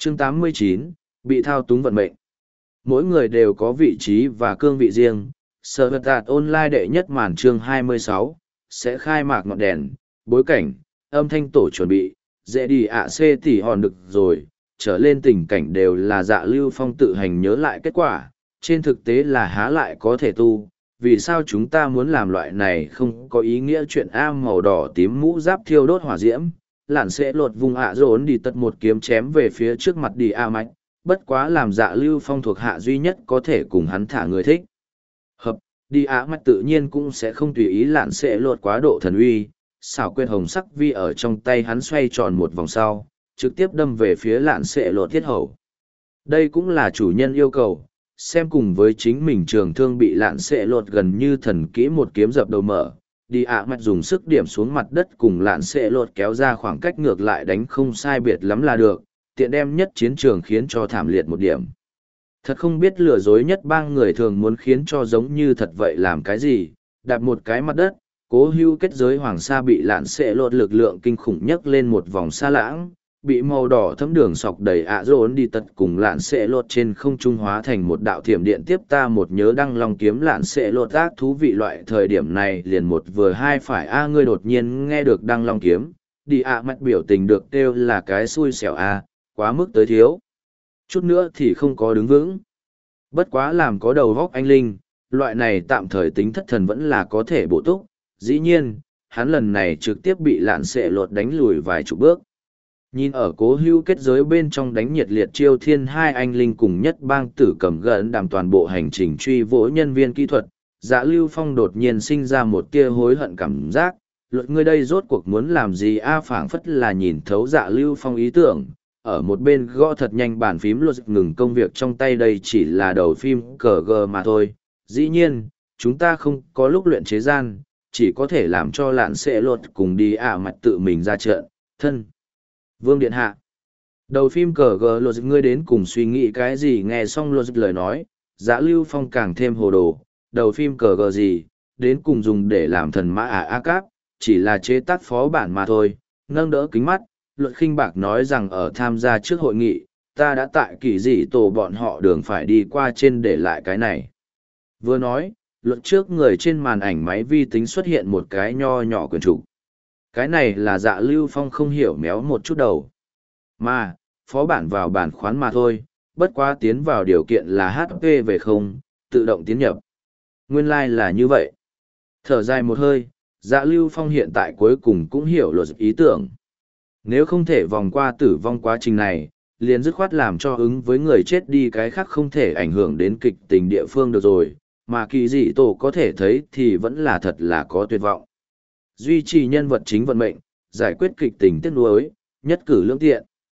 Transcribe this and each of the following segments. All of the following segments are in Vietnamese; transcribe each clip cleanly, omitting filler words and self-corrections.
Chương 89, bị thao túng vận mệnh. Mỗi người đều có vị trí và cương vị riêng. Sở vật tạt online đệ nhất màn chương 26, sẽ khai mạc ngọn đèn, bối cảnh, âm thanh tổ chuẩn bị, dễ đi ạ xê tỉ hòn được rồi, trở lên tình cảnh đều là Dạ Lưu Phong tự hành nhớ lại kết quả, trên thực tế là há lại có thể tu, vì sao chúng ta muốn làm loại này không có ý nghĩa chuyện màu đỏ tím mũ giáp thiêu đốt hỏa diễm, lạn sẽ lột vùng ạ rốn đi tật một kiếm chém về phía trước mặt đi mạch, bất quá làm Dạ Lưu Phong thuộc hạ duy nhất có thể cùng hắn thả người thích. Hợp, đi mạch tự nhiên cũng sẽ không tùy ý lạn sẽ lột quá độ thần uy, xảo quyệt hồng sắc vi ở trong tay hắn xoay tròn một vòng sau, trực tiếp đâm về phía lạn sẽ lột thiết hầu. Đây cũng là chủ nhân yêu cầu, xem cùng với chính mình trường thương bị lạn sẽ lột gần như thần kỹ một kiếm dập đầu mở. Đi mạch dùng sức điểm xuống mặt đất cùng lạn sẽ lột kéo ra khoảng cách ngược lại đánh không sai biệt lắm là được, tiện đem nhất chiến trường khiến cho thảm liệt một điểm. Thật không biết lừa dối nhất bang người thường muốn khiến cho giống như thật vậy làm cái gì, đạp một cái mặt đất, cố hưu kết giới hoàng sa bị lạn sẽ lột lực lượng kinh khủng nhất lên một vòng xa lãng, bị màu đỏ thấm đường sọc đầy rốn đi tật cùng lạn sẽ lột trên không trung hóa thành một đạo thiểm điện tiếp ta một nhớ đăng long kiếm lạn sẽ lột ác thú vị loại thời điểm này liền một vừa hai phải ngươi đột nhiên nghe được đăng long kiếm, đi mắt biểu tình được kêu là cái xui xẻo quá mức tới thiếu. Chút nữa thì không có đứng vững. Bất quá làm có đầu góc anh linh, loại này tạm thời tính thất thần vẫn là có thể bổ túc, dĩ nhiên, hắn lần này trực tiếp bị lạn sẽ lột đánh lùi vài chục bước. Nhìn ở cố hưu kết giới bên trong đánh nhiệt liệt chiêu thiên hai anh linh cùng nhất bang tử cầm gần đàm toàn bộ hành trình truy vỗ nhân viên kỹ thuật, Dạ Lưu Phong đột nhiên sinh ra một tia hối hận cảm giác, luật ngươi đây rốt cuộc muốn làm gì phảng phất là nhìn thấu Dạ Lưu Phong ý tưởng, ở một bên gõ thật nhanh bàn phím luật ngừng công việc trong tay đây chỉ là đầu phim cờ gờ mà thôi, dĩ nhiên, chúng ta không có lúc luyện chế gian, chỉ có thể làm cho lạn sẽ lột cùng đi mặt tự mình ra trận, thân. Vương Điện Hạ. Đầu phim cờ gờ luật ngươi đến cùng suy nghĩ cái gì nghe xong luật lời nói, Dạ Lưu Phong càng thêm hồ đồ, đầu phim cờ gờ gì, đến cùng dùng để làm thần mã cáp, chỉ là chế tác phó bản mà thôi, nâng đỡ kính mắt, luật khinh bạc nói rằng ở tham gia trước hội nghị, ta đã tại kỳ dị tổ bọn họ đường phải đi qua trên để lại cái này. Vừa nói, luật trước người trên màn ảnh máy vi tính xuất hiện một cái nho nhỏ quyển trục. Cái này là Dạ Lưu Phong không hiểu méo một chút đầu. Mà, phó bản vào bản khoán mà thôi, bất quá tiến vào điều kiện là HP về không, tự động tiến nhập. Nguyên lai là như vậy. Thở dài một hơi, Dạ Lưu Phong hiện tại cuối cùng cũng hiểu luật ý tưởng. Nếu không thể vòng qua tử vong quá trình này, liền dứt khoát làm cho ứng với người chết đi cái khác không thể ảnh hưởng đến kịch tình địa phương được rồi, mà kỳ dị tổ có thể thấy thì vẫn là thật là có tuyệt vọng. Duy trì nhân vật chính vận mệnh, giải quyết kịch tình tiếc nuối, nhất cử lưỡng tiện.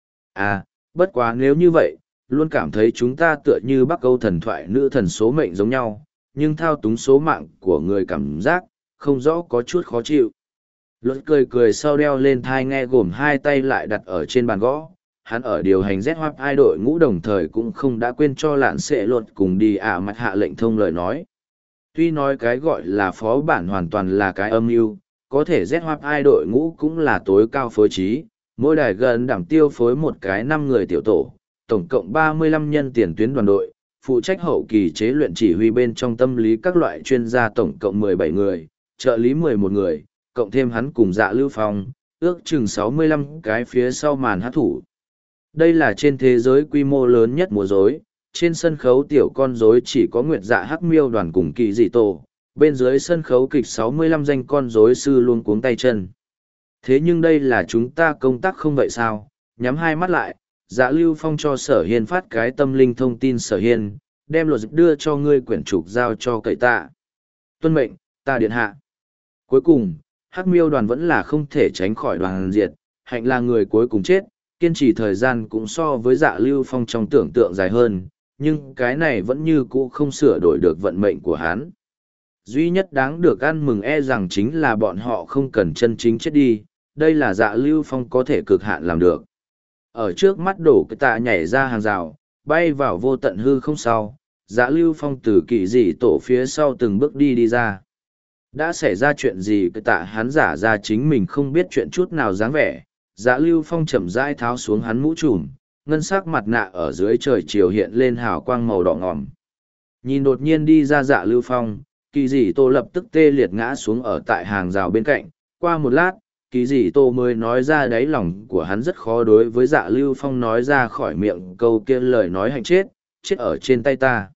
Bất quá nếu như vậy, luôn cảm thấy chúng ta tựa như Bắc Âu thần thoại nữ thần số mệnh giống nhau, nhưng thao túng số mạng của người cảm giác, không rõ có chút khó chịu. Luật cười cười sau đeo lên thai nghe gồm hai tay lại đặt ở trên bàn gõ, hắn ở điều hành Z Hoap hai đội ngũ đồng thời cũng không đã quên cho lạn sẽ luật cùng đi mặt hạ lệnh thông lời nói. Tuy nói cái gọi là phó bản hoàn toàn là cái âm mưu, có thể Z Hoap hai đội ngũ cũng là tối cao phối trí, mỗi đài gần đảm tiêu phối một cái 5 người tiểu tổ, tổng cộng 35 nhân tiền tuyến đoàn đội, phụ trách hậu kỳ chế luyện chỉ huy bên trong tâm lý các loại chuyên gia tổng cộng 17 người, trợ lý 11 người, cộng thêm hắn cùng Dạ Lưu Phong, ước chừng 65 cái phía sau màn hát thủ. Đây là trên thế giới quy mô lớn nhất múa rối, trên sân khấu tiểu con rối chỉ có Nguyệt Dạ Hắc Miêu đoàn cùng Kỳ Dị Tổ, bên dưới sân khấu kịch 65 danh con rối sư luôn cuống tay chân. Thế nhưng đây là chúng ta công tác không vậy sao? Nhắm hai mắt lại, Dạ Lưu Phong cho Sở Hiên phát cái tâm linh thông tin Sở Hiên, đem luật đưa cho ngươi quyển trục giao cho cậy tạ. Tuân mệnh, ta điện hạ. Cuối cùng, Hắc Miêu đoàn vẫn là không thể tránh khỏi đoàn diệt, hạnh là người cuối cùng chết, kiên trì thời gian cũng so với Dạ Lưu Phong trong tưởng tượng dài hơn, nhưng cái này vẫn như cũ không sửa đổi được vận mệnh của hắn. Duy nhất đáng được ăn mừng rằng chính là bọn họ không cần chân chính chết đi, đây là Dạ Lưu Phong có thể cực hạn làm được. Ở trước mắt đổ cái tạ nhảy ra hàng rào, bay vào vô tận hư không sau, Dạ Lưu Phong từ kỳ dị tổ phía sau từng bước đi ra. Đã xảy ra chuyện gì cái tạ hắn giả ra chính mình không biết chuyện chút nào dáng vẻ, Dạ Lưu Phong chậm rãi tháo xuống hắn mũ trùm, ngân sắc mặt nạ ở dưới trời chiều hiện lên hào quang màu đỏ ngòm. Nhìn đột nhiên đi ra Dạ Lưu Phong, Kỳ Dị Tô lập tức tê liệt ngã xuống ở tại hàng rào bên cạnh. Qua một lát, Kỳ Dị Tô mới nói ra đáy lòng của hắn rất khó đối với Dạ Lưu Phong nói ra khỏi miệng câu kia lời nói hạnh chết, chết ở trên tay ta.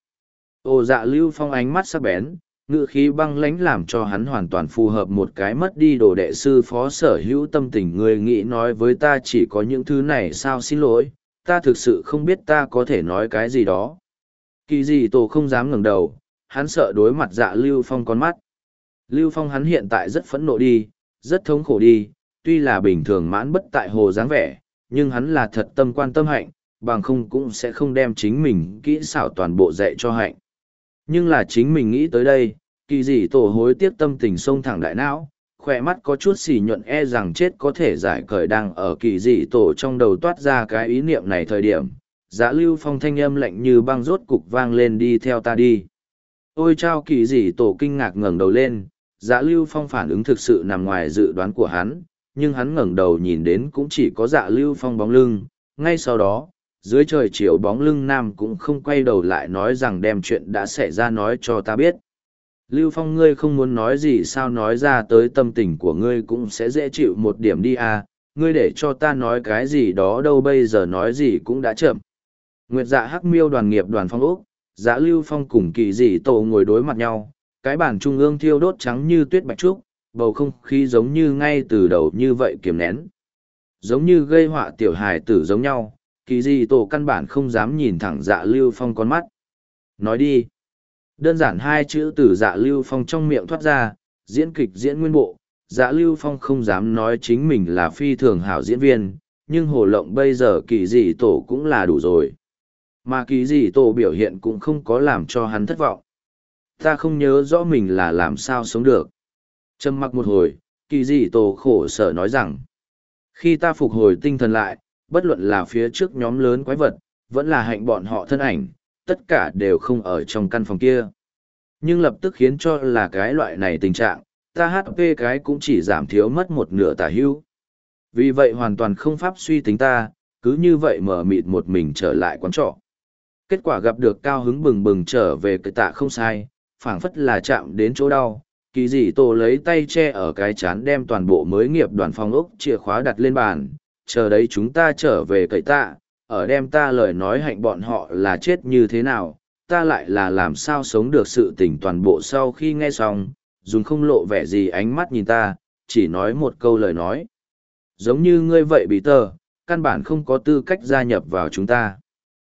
Ô Dạ Lưu Phong ánh mắt sắc bén, ngữ khí băng lãnh làm cho hắn hoàn toàn phù hợp một cái mất đi đồ đệ sư phó sở hữu tâm tình. Người nghĩ nói với ta chỉ có những thứ này sao, xin lỗi, ta thực sự không biết ta có thể nói cái gì đó. Kỳ Dị Tô không dám ngẩng đầu, hắn sợ đối mặt Dạ Lưu Phong con mắt. Lưu Phong hắn hiện tại rất phẫn nộ đi, rất thống khổ đi, tuy là bình thường mãn bất tại hồ dáng vẻ, nhưng hắn là thật tâm quan tâm Hạnh, bằng không cũng sẽ không đem chính mình kỹ xảo toàn bộ dạy cho Hạnh. Nhưng là chính mình nghĩ tới đây, Kỳ Dị Tô hối tiếc tâm tình xông thẳng đại não, khỏe mắt có chút xì nhuận e rằng chết có thể giải cởi đang ở Kỳ Dị Tô trong đầu toát ra cái ý niệm này thời điểm. Dạ Lưu Phong thanh âm lạnh như băng rốt cục vang lên, đi theo ta đi. Ôi chao, Kỳ Dị Tô kinh ngạc ngẩng đầu lên, Dạ Lưu Phong phản ứng thực sự nằm ngoài dự đoán của hắn, nhưng hắn ngẩng đầu nhìn đến cũng chỉ có Dạ Lưu Phong bóng lưng. Ngay sau đó, dưới trời chiều bóng lưng nam cũng không quay đầu lại nói rằng đem chuyện đã xảy ra nói cho ta biết. Lưu Phong, ngươi không muốn nói gì sao, nói ra tới tâm tình của ngươi cũng sẽ dễ chịu một điểm đi à, ngươi để cho ta nói cái gì đó đâu, bây giờ nói gì cũng đã chậm. Nguyệt Dạ Hắc Miêu đoàn nghiệp đoàn Phong Úc, Dạ Lưu Phong cùng Kỳ Dị Tô ngồi đối mặt nhau, cái bàn trung ương thiêu đốt trắng như tuyết bạch trúc, bầu không khí giống như ngay từ đầu như vậy kiềm nén. Giống như gây họa tiểu hài tử giống nhau, Kỳ Dị Tô căn bản không dám nhìn thẳng Dạ Lưu Phong con mắt. Nói đi. Đơn giản hai chữ từ Dạ Lưu Phong trong miệng thoát ra, diễn kịch diễn nguyên bộ. Dạ Lưu Phong không dám nói chính mình là phi thường hảo diễn viên, nhưng hồ lộng bây giờ Kỳ Dị Tô cũng là đủ rồi. Mà Kỳ Dị Tô biểu hiện cũng không có làm cho hắn thất vọng. Ta không nhớ rõ mình là làm sao sống được. Trầm mặc một hồi, Kỳ Dị Tô khổ sở nói rằng, khi ta phục hồi tinh thần lại, bất luận là phía trước nhóm lớn quái vật, vẫn là Hạnh bọn họ thân ảnh, tất cả đều không ở trong căn phòng kia. Nhưng lập tức khiến cho là cái loại này tình trạng, ta HP cái cũng chỉ giảm thiếu mất một nửa tả hữu. Vì vậy hoàn toàn không pháp suy tính ta, cứ như vậy mở mịt một mình trở lại quán trọ. Kết quả gặp được cao hứng bừng bừng trở về cái tạ không sai, phảng phất là chạm đến chỗ đau. Kỳ Dị Tô lấy tay che ở cái chán, đem toàn bộ mới nghiệp đoàn Phong Úc chìa khóa đặt lên bàn, chờ đấy chúng ta trở về cậy tạ, ở đem ta lời nói Hạnh bọn họ là chết như thế nào, ta lại là làm sao sống được sự tình. Toàn bộ sau khi nghe xong, dùng không lộ vẻ gì ánh mắt nhìn ta, chỉ nói một câu lời nói. Giống như ngươi vậy bị tờ, căn bản không có tư cách gia nhập vào chúng ta.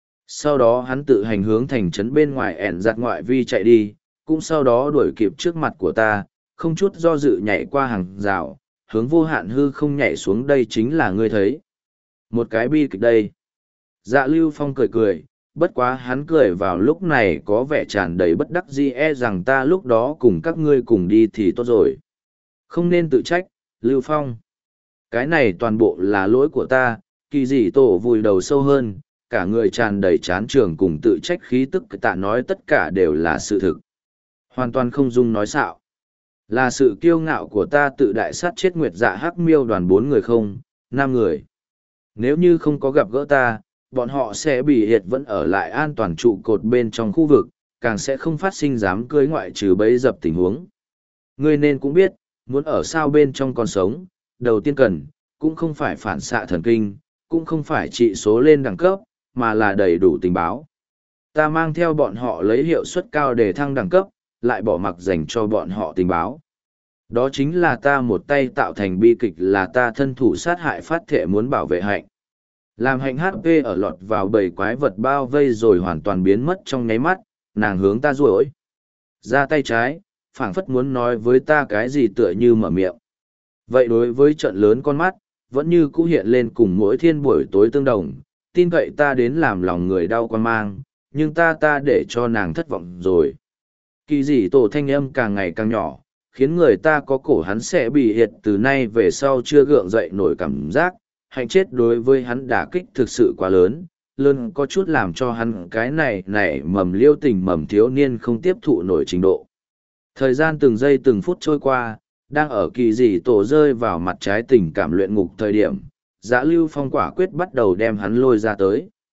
Sau đó hắn tự hành hướng thành trấn bên ngoài ẻn giặt ngoại vi chạy đi, cũng sau đó đuổi kịp trước mặt của ta, không chút do dự nhảy qua hàng rào, hướng vô hạn hư không nhảy xuống. Đây chính là ngươi thấy. Một cái bi kịch đây. Dạ Lưu Phong cười cười, bất quá hắn cười vào lúc này có vẻ tràn đầy bất đắc dĩ, e rằng ta lúc đó cùng các ngươi cùng đi thì tốt rồi. Không nên tự trách, Lưu Phong. Cái này toàn bộ là lỗi của ta. Kỳ Dị Tô vùi đầu sâu hơn, cả người tràn đầy chán trường cùng tự trách khí tức. Tạ nói tất cả đều là sự thực. Hoàn toàn không dung nói xạo. Là sự kiêu ngạo của ta tự đại sát chết Nguyệt Dạ Hắc Miêu đoàn 4 người không, 5 người. Nếu như không có gặp gỡ ta, bọn họ sẽ bị hiệt vẫn ở lại an toàn trụ cột bên trong khu vực, càng sẽ không phát sinh dám cưới ngoại trừ bấy dập tình huống. Ngươi nên cũng biết, muốn ở sao bên trong còn sống, đầu tiên cần, cũng không phải phản xạ thần kinh, cũng không phải trị số lên đẳng cấp, mà là đầy đủ tình báo. Ta mang theo bọn họ lấy hiệu suất cao để thăng đẳng cấp, lại bỏ mặc dành cho bọn họ tình báo. Đó chính là ta một tay tạo thành bi kịch, là ta thân thủ sát hại phát thệ muốn bảo vệ Hạnh. Làm Hạnh HP ở lọt vào bầy quái vật bao vây rồi hoàn toàn biến mất trong nháy mắt, nàng hướng ta ruổi ra tay trái, phảng phất muốn nói với ta cái gì tựa như mở miệng. Vậy đối với trận lớn con mắt, vẫn như cũ hiện lên cùng mỗi thiên buổi tối tương đồng, tin cậy ta đến làm lòng người đau quan mang, nhưng ta để cho nàng thất vọng rồi. Kỳ Dị Tô thanh âm càng ngày càng nhỏ, khiến người ta có cổ hắn sẽ bị hiệt từ nay về sau chưa gượng dậy nổi cảm giác. Hạnh chết đối với hắn đả kích thực sự quá lớn, lớn có chút làm cho hắn cái này mầm liêu tình mầm thiếu niên không tiếp thụ nổi trình độ. Thời gian từng giây từng phút trôi qua, đang ở Kỳ Dị Tô rơi vào mặt trái tình cảm luyện ngục thời điểm, Dạ Lưu Phong quả quyết bắt đầu đem hắn lôi ra tới.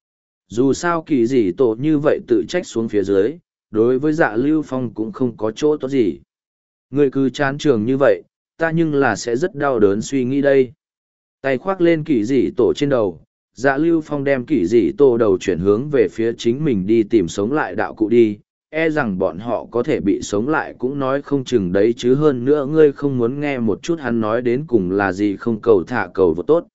Dù sao kỳ dị tổ như vậy tự trách xuống phía dưới, đối với Dạ Lưu Phong cũng không có chỗ tốt gì. Ngươi cứ chán trường như vậy, ta nhưng là sẽ rất đau đớn suy nghĩ đây. Tay khoác lên kỳ dị tổ trên đầu, Dạ Lưu Phong đem kỳ dị tổ đầu chuyển hướng về phía chính mình đi tìm sống lại đạo cụ đi, e rằng bọn họ có thể bị sống lại cũng nói không chừng đấy chứ, hơn nữa ngươi không muốn nghe một chút hắn nói đến cùng là gì, không cầu thả cầu vô tốt.